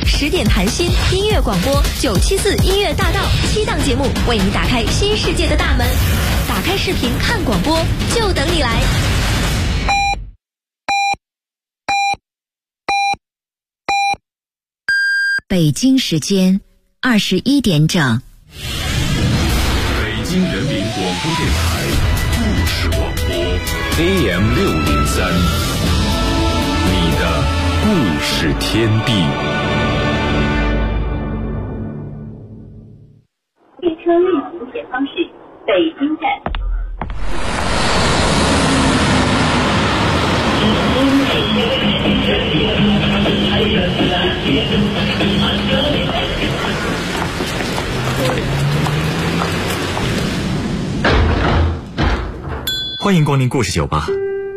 10点谈心音乐广播974音乐大道7档节目，为你打开新世界的大门。打开视频看广播，就等你来。 北京时间21点整。 北京人民广播电台故事广播 AM603，你的故事天地。 列车运行前方是北京站。 欢迎光临故事酒吧。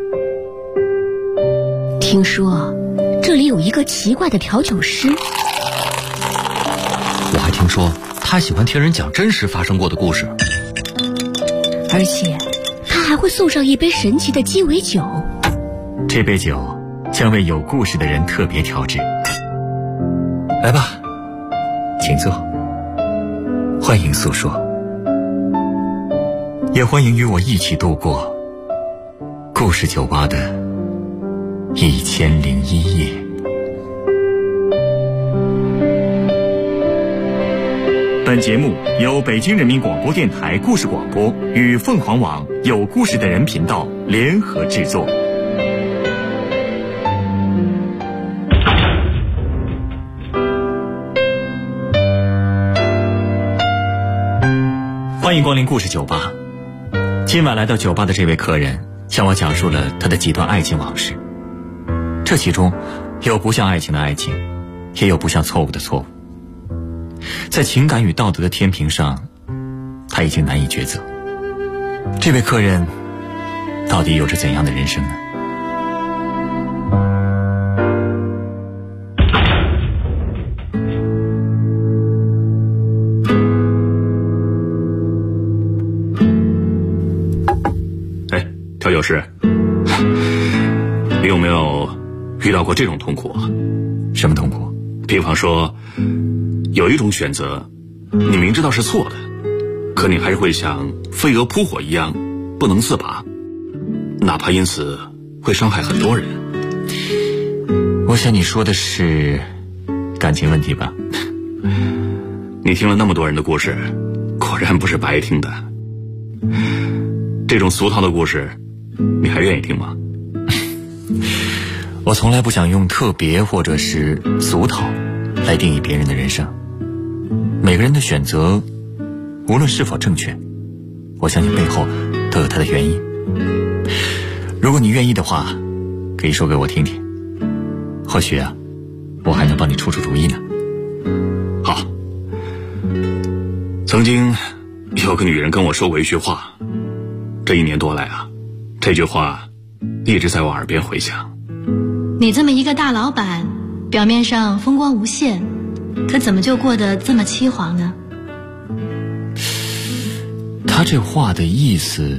听说这里有一个奇怪的调酒师， 我还听说他喜欢听人讲真实发生过的故事， 而且他还会送上一杯神奇的鸡尾酒。 这杯酒将为有故事的人特别调制。来吧，请坐，欢迎诉说，也欢迎与我一起度过故事酒吧的1001夜。本节目由北京人民广播电台故事广播与凤凰网有故事的人频道联合制作。欢迎光临故事酒吧。今晚来到酒吧的这位客人向我讲述了他的几段爱情往事，这其中有不像爱情的爱情，也有不像错误的错误。在情感与道德的天平上，他已经难以抉择。这位客人到底有着怎样的人生呢？ 调酒师，你有没有遇到过这种痛苦啊？ 什么痛苦？ 比方说，有一种选择，你明知道是错的，可你还是会像飞蛾扑火一样不能自拔，哪怕因此会伤害很多人。 我想你说的是感情问题吧？ 你听了那么多人的故事，果然不是白听的。这种俗套的故事你还愿意听吗？ 我从来不想用特别或者是俗套来定义别人的人生。每个人的选择无论是否正确，我相信背后都有它的原因。如果你愿意的话，可以说给我听听，或许啊，我还能帮你出出主意呢。 好，曾经有个女人跟我说过一句话，这1年多来啊，这句话一直在我耳边回响。 你这么一个大老板，表面上风光无限，可怎么就过得这么凄惶呢？ 他这话的意思，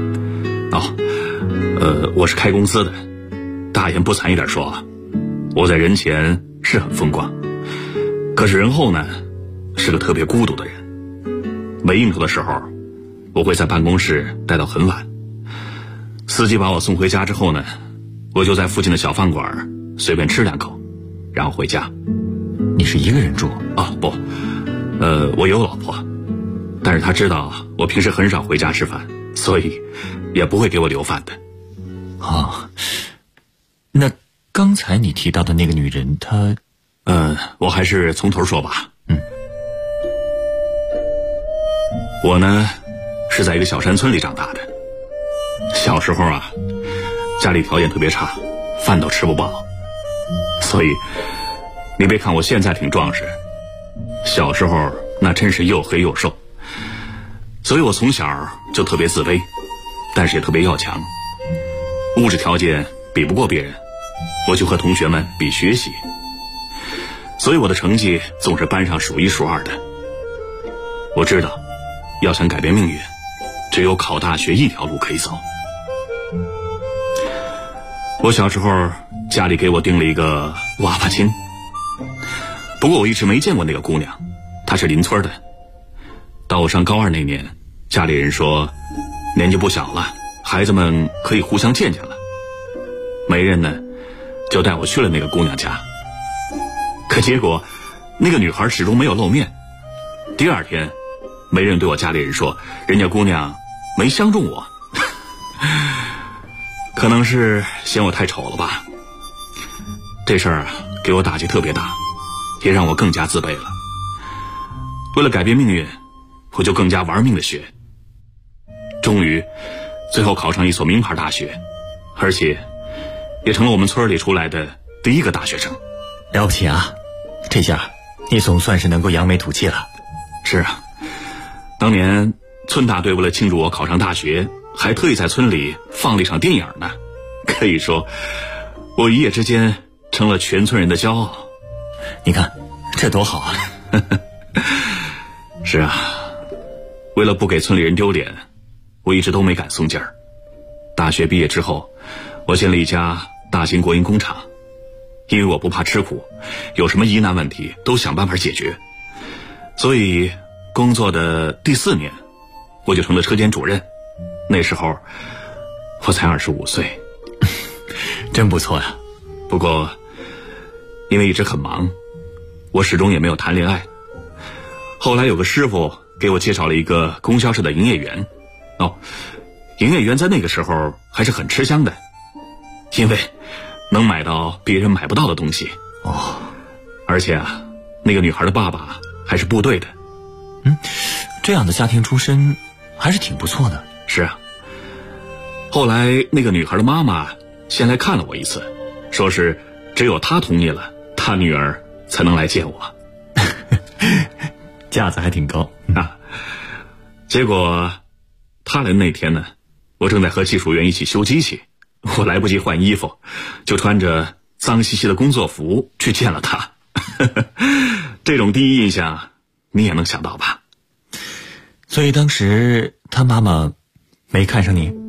我是开公司的，大言不惭一点说啊，我在人前是很风光，可是人后呢，是个特别孤独的人。没应酬的时候，我会在办公室待到很晚，司机把我送回家之后呢，我就在附近的小饭馆随便吃2口，然后回家。 你是一个人住？ 不，我有老婆，但是她知道我平时很少回家吃饭，所以也不会给我留饭的。 那刚才你提到的那个女人，她…… 我还是从头说吧。我呢，是在一个小山村里长大的。小时候啊，家里条件特别差，饭都吃不饱，所以你别看我现在挺壮实，小时候那真是又黑又瘦，所以我从小就特别自卑，但是也特别要强。物质条件比不过别人，我就和同学们比学习，所以我的成绩总是班上数1数2的。我知道要想改变命运，只有考大学一条路可以走。我小时候家里给我订了一个娃娃亲， 不过我一直没见过那个姑娘，她是邻村的。到我上高2那年，家里人说年纪不小了，孩子们可以互相见见了。媒人呢就带我去了那个姑娘家，可结果那个女孩始终没有露面。第2天，媒人对我家里人说，人家姑娘没相中我，可能是嫌我太丑了吧。这事儿给我打击特别大，也让我更加自卑了。为了改变命运，我就更加玩命的学，终于最后考上一所名牌大学，而且也成了我们村里出来的第一个大学生。 了不起啊，这下你总算是能够扬眉吐气了。 是啊，当年村大队为了庆祝我考上大学，还特意在村里放了一场电影呢。可以说我一夜之间成了全村人的骄傲。 你看这多好啊。 是啊，为了不给村里人丢脸，我一直都没敢松劲儿。大学毕业之后，我进了一家大型国营工厂，因为我不怕吃苦，有什么疑难问题都想办法解决，所以工作的第4年，我就成了车间主任。那时候我才25岁。 真不错呀。 不过因为一直很忙，我始终也没有谈恋爱。后来有个师傅给我介绍了一个供销社的营业员。营业员在那个时候还是很吃香的，因为能买到别人买不到的东西。而且啊，那个女孩的爸爸还是部队的。 这样的家庭出身还是挺不错的。 是啊，后来那个女孩的妈妈先来看了我一次，说是只有她同意了，她女儿才能来见我。 架子还挺高啊。结果她来的那天呢，我正在和技术员一起修机器，我来不及换衣服，就穿着脏兮兮的工作服去见了她。这种第一印象你也能想到吧。 所以当时她妈妈没看上你？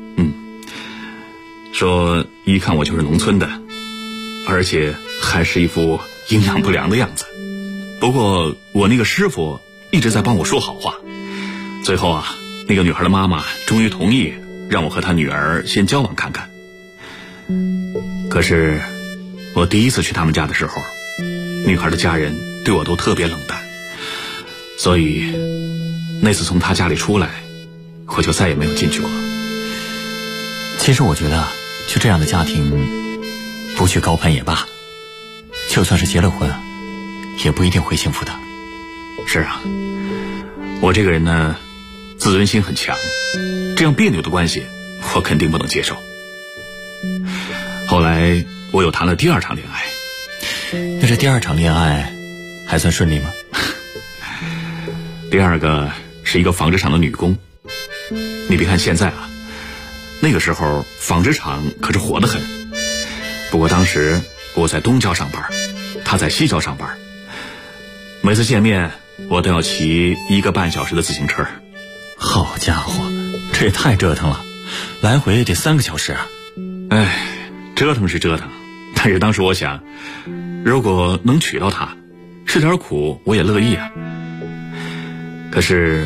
说一看我就是农村的，而且还是一副营养不良的样子。不过我那个师傅一直在帮我说好话，最后啊，那个女孩的妈妈终于同意让我和她女儿先交往看看。可是我第一次去他们家的时候，女孩的家人对我都特别冷淡，所以那次从她家里出来，我就再也没有进去过。 其实我觉得去这样的家庭不去高攀也罢，就算是结了婚也不一定会幸福的。 是啊，我这个人呢自尊心很强，这样别扭的关系我肯定不能接受。后来我又谈了第2场恋爱。 那这第2场恋爱还算顺利吗？ 第2个是一个纺织厂的女工。你别看现在啊，那个时候纺织厂可是火得很。不过当时我在东郊上班，她在西郊上班，每次见面我都要骑1个半小时的自行车。 好家伙，这也太折腾了，来回得3个小时啊。 折腾是折腾，但是当时我想，如果能娶到她，吃点苦我也乐意啊。可是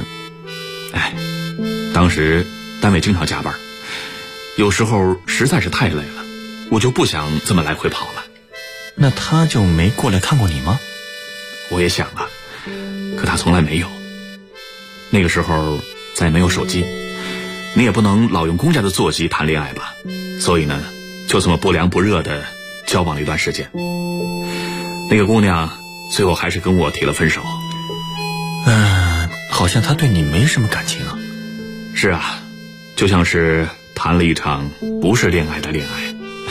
当时单位经常加班，有时候实在是太累了，我就不想这么来回跑了。 那他就没过来看过你吗？ 我也想了，可他从来没有。那个时候再没有手机，你也不能老用公家的座机谈恋爱吧，所以呢就这么不凉不热的交往了一段时间。那个姑娘最后还是跟我提了分手。 好像她对你没什么感情啊。 是啊，就像是谈了一场不是恋爱的恋爱。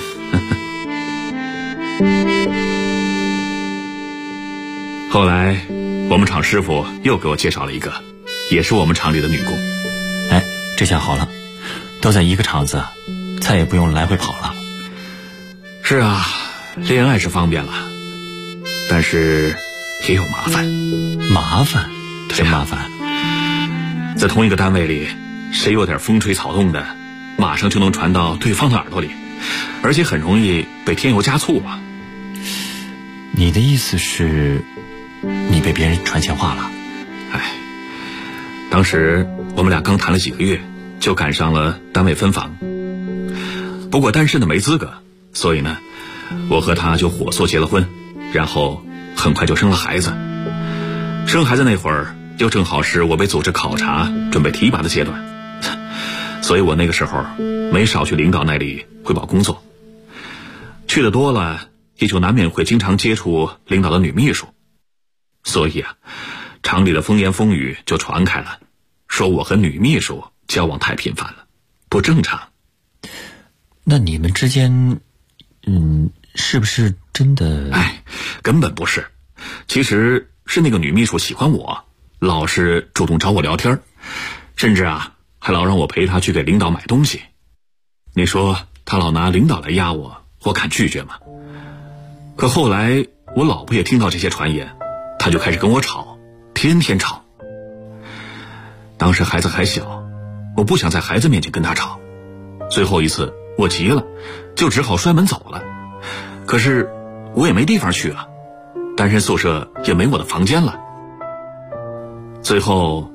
后来我们厂师傅又给我介绍了一个，也是我们厂里的女工。 这下好了，都在一个厂子，再也不用来回跑了。 是啊，恋爱是方便了，但是也有麻烦。 麻烦？真麻烦。 在同一个单位里，谁有点风吹草动的，马上就能传到对方的耳朵里，而且很容易被添油加醋啊。 你的意思是，你被别人传闲话了？ 当时我们俩刚谈了几个月，就赶上了单位分房。不过单身的没资格，所以呢，我和他就火速结了婚，然后很快就生了孩子。生孩子那会儿，又正好是我被组织考察、准备提拔的阶段，所以我那个时候没少去领导那里汇报工作。去的多了，也就难免会经常接触领导的女秘书，所以厂里的风言风语就传开了，说我和女秘书交往太频繁了，不正常。 那你们之间，是不是真的？ 根本不是。其实是那个女秘书喜欢我，老是主动找我聊天，甚至还老让我陪她去给领导买东西。你说她老拿领导来压我，我敢拒绝吗？可后来我老婆也听到这些传言，她就开始跟我吵，天天吵。当时孩子还小，我不想在孩子面前跟她吵。最后一次我急了，就只好摔门走了。可是我也没地方去了，单身宿舍也没我的房间了。最后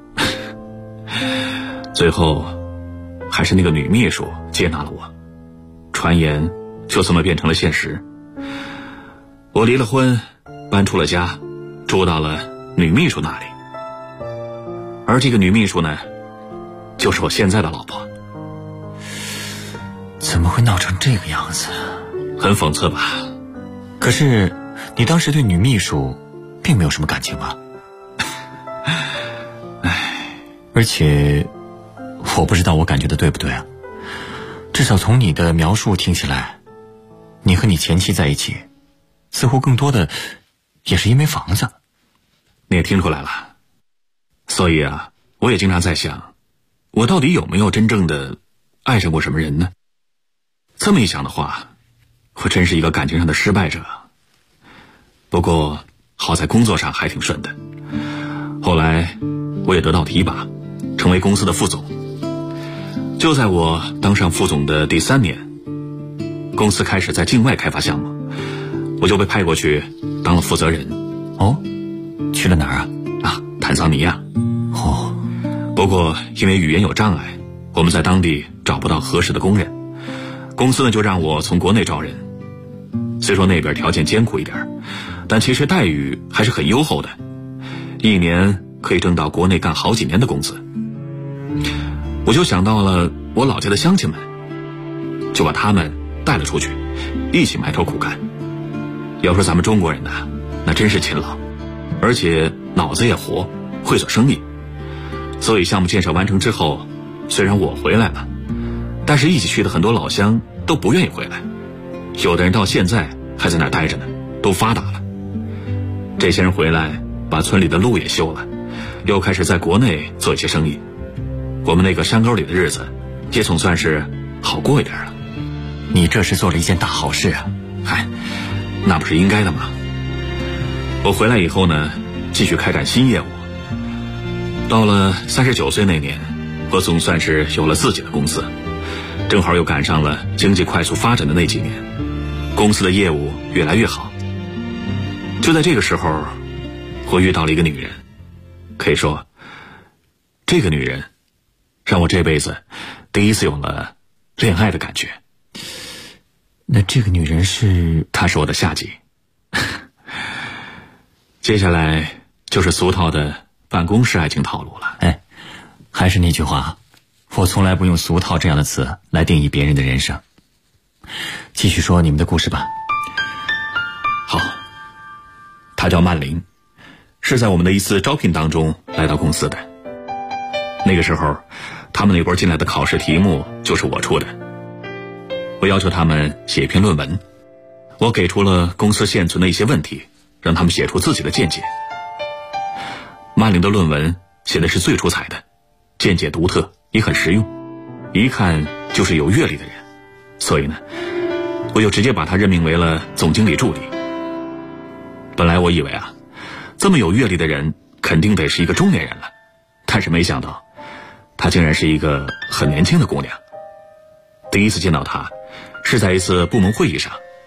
还是那个女秘书接纳了我，传言就这么变成了现实。我离了婚，搬出了家，住到了女秘书那里。而这个女秘书呢，就是我现在的老婆。 怎么会闹成这个样子？ 很讽刺吧？ 可是你当时对女秘书并没有什么感情吧？而且我不知道我感觉的对不对啊？至少从你的描述听起来，你和你前妻在一起，似乎更多的也是因为房子。 你也听出来了。所以我也经常在想，我到底有没有真正的爱上过什么人呢？这么一想的话，我真是一个感情上的失败者。不过好在工作上还挺顺的，后来我也得到提拔，成为公司的副总。就在我当上副总的第3年，公司开始在境外开发项目，我就被派过去当了负责人。 哦，去了哪儿坦桑尼亚。不过因为语言有障碍，我们在当地找不到合适的工人，公司呢就让我从国内招人。虽说那边条件艰苦一点，但其实待遇还是很优厚的，一年可以挣到国内干好几年的工资。我就想到了我老家的乡亲们，就把他们带了出去，一起埋头苦干。要说咱们中国人那真是勤劳，而且脑子也活，会做生意。所以项目建设完成之后，虽然我回来了，但是一起去的很多老乡都不愿意回来，有的人到现在还在那儿待着呢，都发达了。这些人回来把村里的路也修了，又开始在国内做一些生意。我们那个山沟里的日子也总算是好过一点了。 你这是做了一件大好事啊。 那不是应该的吗？我回来以后呢，继续开展新业务。到了39岁那年，我总算是有了自己的公司，正好又赶上了经济快速发展的那几年，公司的业务越来越好。就在这个时候，我遇到了一个女人，可以说这个女人让我这辈子第一次有了恋爱的感觉。 那这个女人是？ 她是我的下级。接下来就是俗套的办公室爱情套路了。 还是那句话，我从来不用俗套这样的词来定义别人的人生。继续说你们的故事吧。 好，她叫曼玲，是在我们的一次招聘当中来到公司的。那个时候他们那波进来的考试题目就是我出的，我要求他们写一篇论文，我给出了公司现存的一些问题，让他们写出自己的见解。曼玲的论文写的是最出彩的，见解独特，也很实用，一看就是有阅历的人，所以呢，我就直接把他任命为了总经理助理。本来我以为这么有阅历的人肯定得是一个中年人了，但是没想到她竟然是一个很年轻的姑娘。第一次见到她是在一次部门会议上，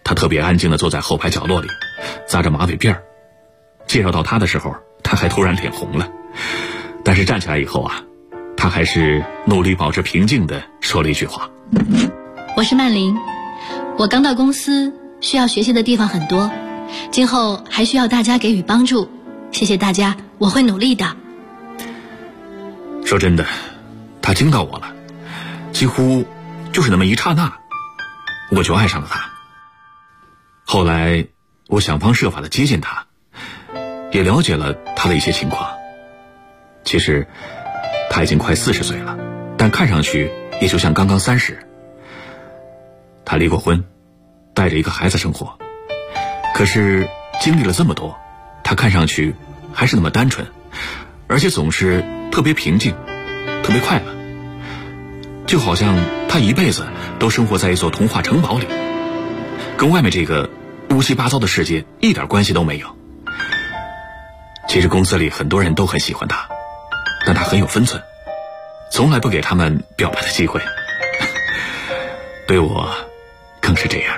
他特别安静地坐在后排角落里，扎着马尾辫儿。介绍到他的时候，他还突然脸红了，但是站起来以后啊，他还是努力保持平静地说了一句话： 我是曼玲，我刚到公司，需要学习的地方很多，今后还需要大家给予帮助，谢谢大家，我会努力的。 说真的，他惊到我了，几乎就是那么一刹那，我就爱上了他。后来我想方设法地接近他，也了解了他的一些情况。其实他已经快40岁了，但看上去也就像刚刚30。他离过婚，带着一个孩子生活，可是经历了这么多，他看上去还是那么单纯，而且总是特别平静，特别快乐，就好像他一辈子都生活在一座童话城堡里，跟外面这个乌七八糟的世界一点关系都没有。其实公司里很多人都很喜欢他，但他很有分寸，从来不给他们表白的机会。对我更是这样。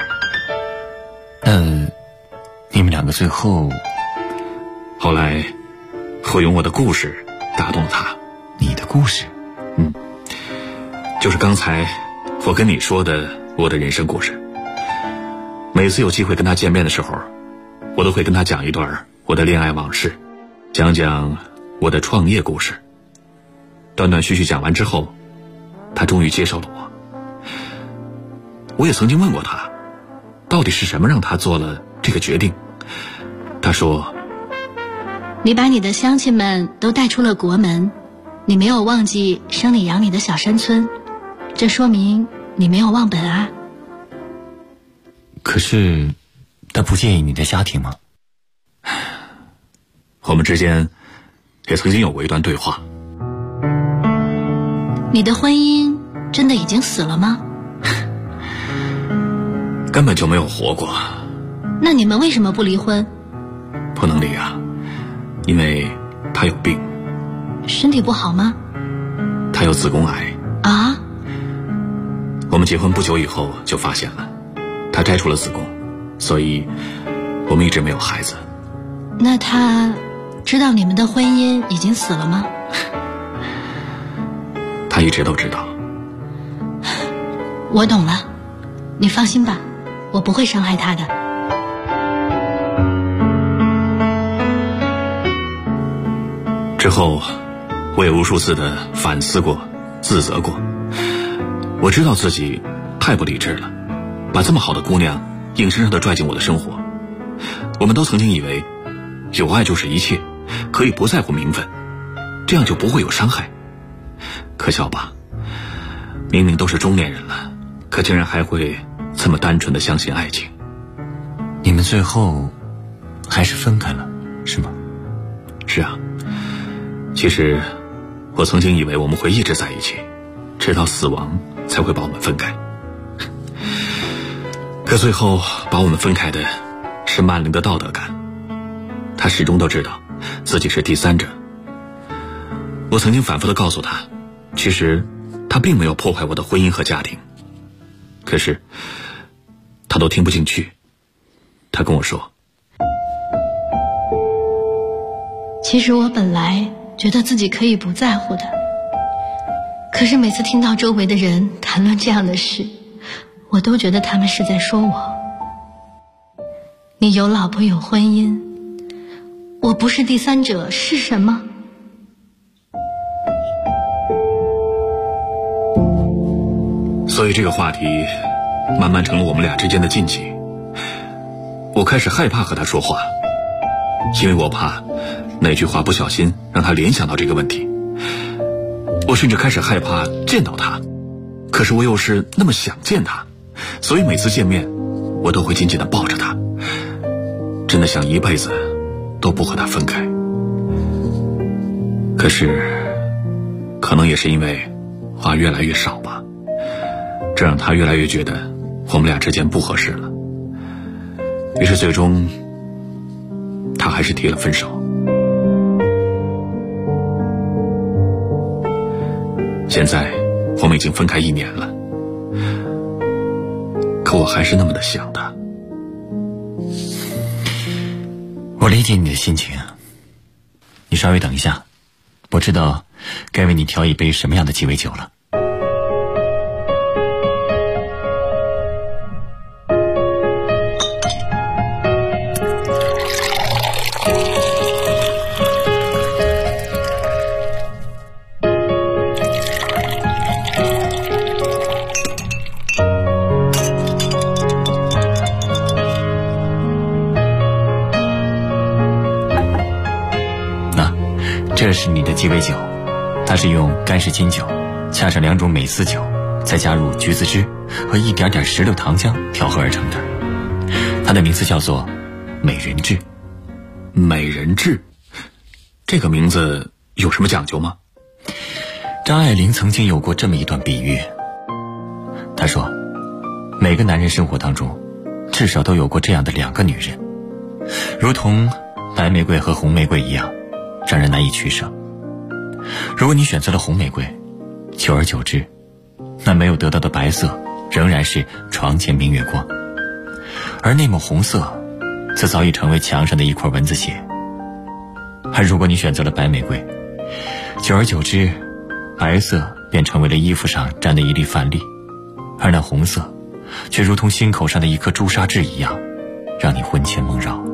你们两个最后来我用我的故事打动了他。 你的故事？ 就是刚才我跟你说的我的人生故事。每次有机会跟他见面的时候，我都会跟他讲一段我的恋爱往事，讲讲我的创业故事。断断续续讲完之后，他终于接受了我。我也曾经问过他，到底是什么让他做了这个决定。他说， 你把你的乡亲们都带出了国门，你没有忘记生你养你的小山村，这说明你没有忘本啊。 可是他不介意你的家庭吗？ 我们之间也曾经有过一段对话。 你的婚姻真的已经死了吗？ 根本就没有活过。 那你们为什么不离婚？ 不能离啊，因为他有病。 身体不好吗？ 他有子宫癌啊。 我们结婚不久以后就发现了，他摘除了子宫，所以我们一直没有孩子。 那他知道你们的婚姻已经死了吗？ 他一直都知道。 我懂了，你放心吧，我不会伤害他的。 之后我也无数次的反思过，自责过。我知道自己太不理智了，把这么好的姑娘硬生生的拽进我的生活。我们都曾经以为有爱就是一切，可以不在乎名分，这样就不会有伤害。可笑吧，明明都是中年人了，可竟然还会这么单纯的相信爱情。 你们最后还是分开了，是吗？ 是啊，其实我曾经以为我们会一直在一起，直到死亡才会把我们分开。可最后把我们分开的是曼玲的道德感，她始终都知道自己是第三者。我曾经反复地告诉她，其实她并没有破坏我的婚姻和家庭，可是她都听不进去。她跟我说， 其实我本来觉得自己可以不在乎的，可是每次听到周围的人谈论这样的事，我都觉得他们是在说我。你有老婆有婚姻，我不是第三者是什么？ 所以这个话题慢慢成了我们俩之间的禁忌。我开始害怕和他说话，因为我怕哪句话不小心让他联想到这个问题。我甚至开始害怕见到他，可是我又是那么想见他，所以每次见面我都会紧紧地抱着他，真的想一辈子都不和他分开。可是可能也是因为话越来越少吧，这让他越来越觉得我们俩之间不合适了。于是最终他还是提了分手。现在我们已经分开1年了，可我还是那么的想他。 我理解你的心情，你稍微等一下，我知道该为你调一杯什么样的鸡尾酒了。这是你的鸡尾酒，它是用干式金酒加上2种美思酒，再加入橘子汁和一点点石榴糖浆调和而成的。它的名字叫做美人痣。 美人痣，这个名字有什么讲究吗？ 张爱玲曾经有过这么一段比喻，她说每个男人生活当中至少都有过这样的2个女人，如同白玫瑰和红玫瑰一样，让人难以取舍。如果你选择了红玫瑰，久而久之，那没有得到的白色仍然是床前明月光，而那抹红色则早已成为墙上的一块蚊子血。而如果你选择了白玫瑰，久而久之，白色便成为了衣服上沾的一粒饭粒，而那红色却如同心口上的一颗朱砂痣一样，让你魂牵梦绕。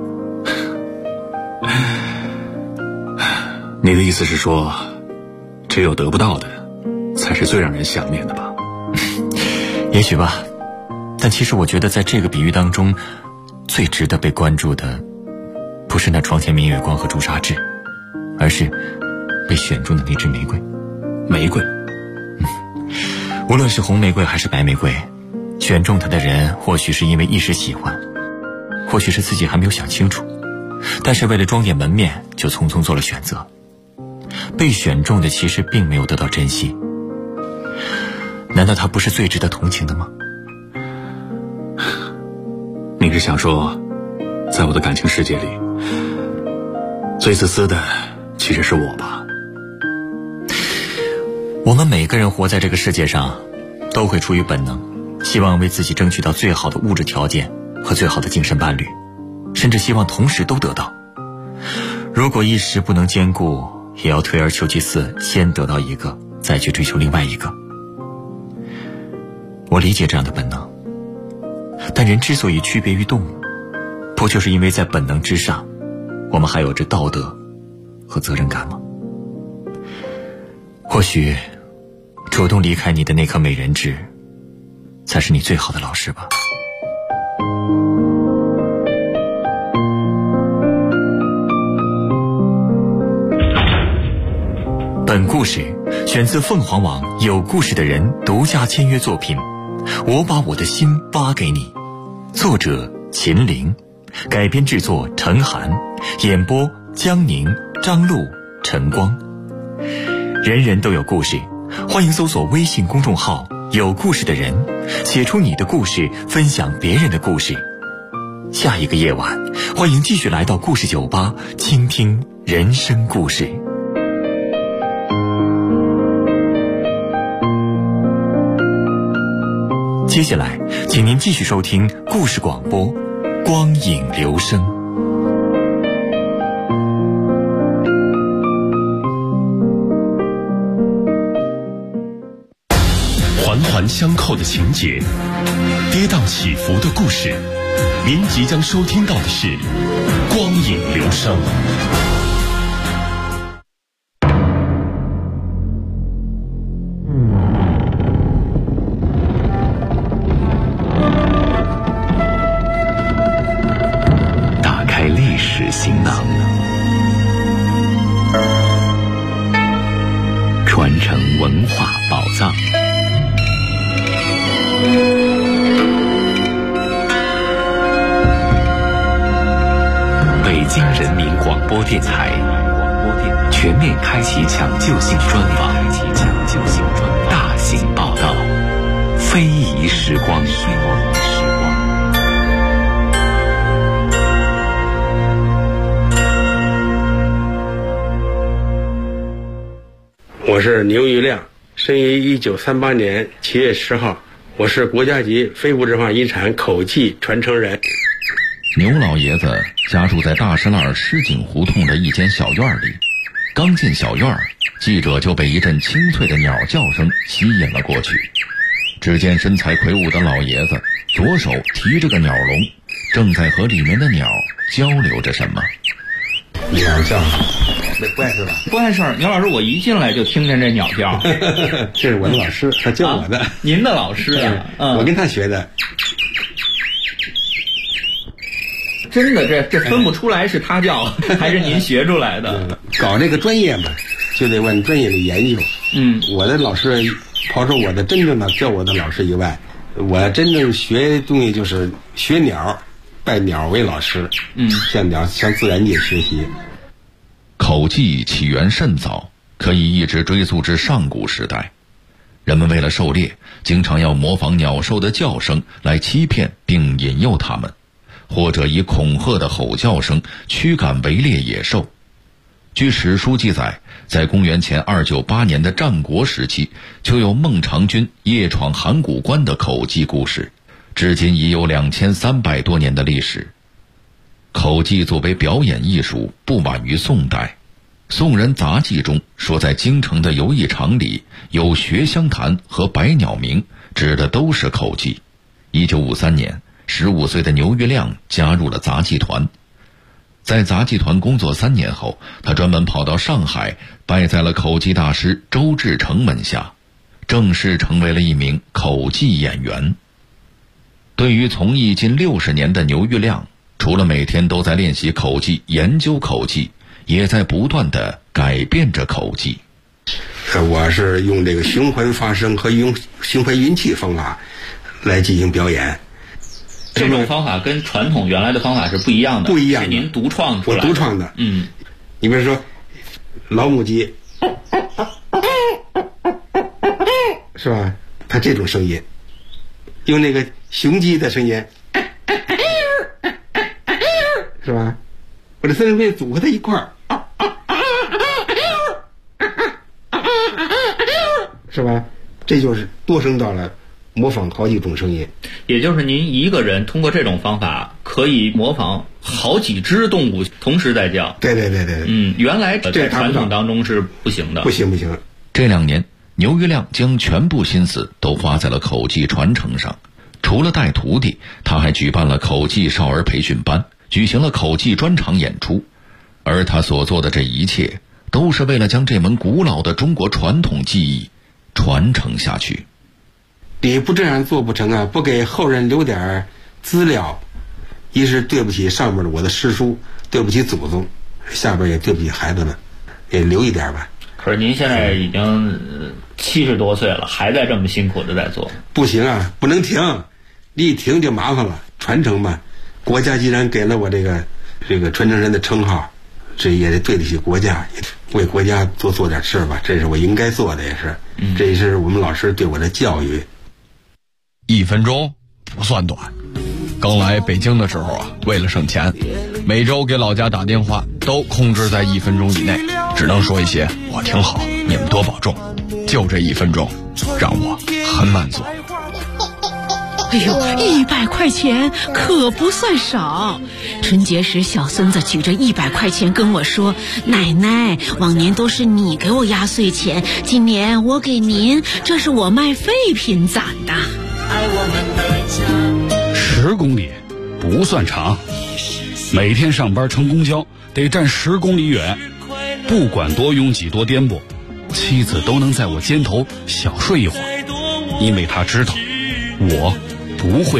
你的意思是说，只有得不到的才是最让人想念的吧？ 也许吧，但其实我觉得在这个比喻当中，最值得被关注的不是那床前明月光和朱砂痣，而是被选中的那支玫瑰。 玫瑰， 无论是红玫瑰还是白玫瑰，选中它的人或许是因为一时喜欢，或许是自己还没有想清楚，但是为了装点门面就匆匆做了选择。被选中的其实并没有得到珍惜，难道他不是最值得同情的吗？ 你是想说，在我的感情世界里，最自私的其实是我吧？ 我们每个人活在这个世界上，都会出于本能，希望为自己争取到最好的物质条件和最好的精神伴侣，甚至希望同时都得到。如果一时不能兼顾，也要退而求其次，先得到一个，再去追求另外一个。我理解这样的本能，但人之所以区别于动物，不就是因为在本能之上，我们还有着道德和责任感吗？或许主动离开你的那颗美人痣，才是你最好的老师吧。本故事选自凤凰网有故事的人独家签约作品《我把我的心扒给你》，作者秦岭，改编制作陈寒，演播江宁、张璐、陈光。人人都有故事，欢迎搜索微信公众号有故事的人，写出你的故事，分享别人的故事。下一个夜晚，欢迎继续来到故事酒吧，倾听人生故事。接下来请您继续收听故事广播光影留声。 环环相扣的情节，跌宕起伏的故事，您即将收听到的是光影留声。 行囊，传承文化宝藏。北京人民广播电台全面开启抢救性专访，大型报道，非遗时光。 我是牛玉亮，生于1938年7月10号，我是国家级非物质文化遗产口技传承人。 牛老爷子家住在大石栏石井胡同的一间小院里。刚进小院，记者就被一阵清脆的鸟叫声吸引了过去。只见身材魁梧的老爷子左手提着个鸟笼，正在和里面的鸟交流着什么。 鸟叫，不碍事吧？ 不碍事儿。牛老师，我一进来就听见这鸟叫。 这是我的老师，他教我的。 您的老师呀？ 我跟他学的。 真的，这分不出来是他叫还是您学出来的。 搞这个专业嘛，就得往专业里研究。我的老师，抛出我的真正的教我的老师以外，我真正学东西就是学鸟，拜鸟为老师。向自然界学习。 口技起源甚早，可以一直追溯至上古时代。人们为了狩猎，经常要模仿鸟兽的叫声来欺骗并引诱它们，或者以恐吓的吼叫声驱赶围猎野兽。据史书记载，在公元前298年的战国时期，就有孟尝君夜闯函谷关的口技故事，至今已有2300多年的历史。口技作为表演艺术，不晚于宋代。宋人杂记中说，在京城的游艺场里有学香坛和百鸟鸣，指的都是口技。1953年，15岁的牛玉亮加入了杂技团。在杂技团工作3年后，他专门跑到上海，拜在了口技大师周志成门下，正式成为了一名口技演员。对于从艺近60年的牛玉亮，除了每天都在练习口技、研究口技，也在不断地改变着口技。 我是用这个循环发声和用循环运气方法来进行表演。 这种方法跟传统原来的方法是不一样的。 不一样的， 是您独创出来的。 我独创的。你比如说老母鸡，是吧？它这种声音，用那个雄鸡的声音，是吧？我这3声音组合在一块儿，是吧？这就是多声道了，模仿好几种声音。 也就是您一个人通过这种方法可以模仿好几只动物同时在叫。 对。 原来在传统当中是不行的。 不行。 这2年，牛玉亮将全部心思都花在了口技传承上。除了带徒弟，他还举办了口技少儿培训班，举行了口技专场演出。而他所做的这一切，都是为了将这门古老的中国传统技艺传承下去。 你不这样做不成啊！不给后人留点资料，一是对不起上面的我的师叔，对不起祖宗，下边也对不起孩子们，也留一点吧。 可是您现在已经70多岁了，还在这么辛苦的在做。 不行啊，不能停，你一停就麻烦了。传承嘛，国家既然给了我这个传承人的称号，这也得对得起国家，为国家做点事吧，这是我应该做的，也是。这也是我们老师对我的教育。 1分钟不算短。刚来北京的时候啊，为了省钱，每周给老家打电话都控制在1分钟以内，只能说一些我挺好，你们多保重。就这1分钟，让我很满足。 哎呦，100块钱可不算少。春节时，小孙子举着100块钱跟我说：“奶奶，往年都是你给我压岁钱，今年我给您，这是我卖废品攒的。 ”10公里不算长，每天上班乘公交得站10公里远，不管多拥挤多颠簸，妻子都能在我肩头小睡一会儿，因为她知道我不会